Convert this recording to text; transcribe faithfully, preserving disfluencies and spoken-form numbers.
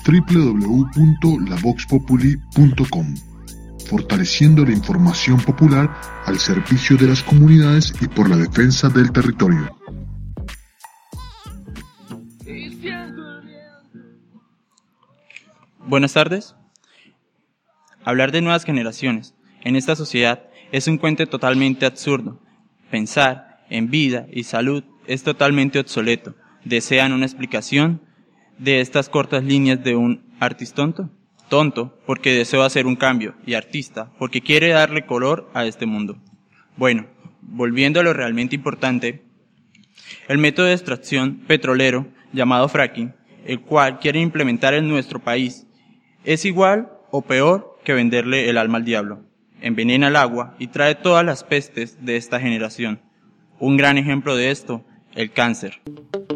doble u doble u doble u punto la vox populi punto com, fortaleciendo la información popular al servicio de las comunidades y por la defensa del territorio. Buenas tardes. Hablar de nuevas generaciones en esta sociedad es un cuento totalmente absurdo. Pensar en vida y salud es totalmente obsoleto. ¿Desean una explicación de estas cortas líneas de un artista tonto? Tonto porque deseo hacer un cambio, y artista porque quiere darle color a este mundo. Bueno, volviendo a lo realmente importante, el método de extracción petrolero llamado fracking, el cual quieren implementar en nuestro país, es igual o peor que venderle el alma al diablo. Envenena el agua y trae todas las pestes de esta generación. Un gran ejemplo de esto, el cáncer.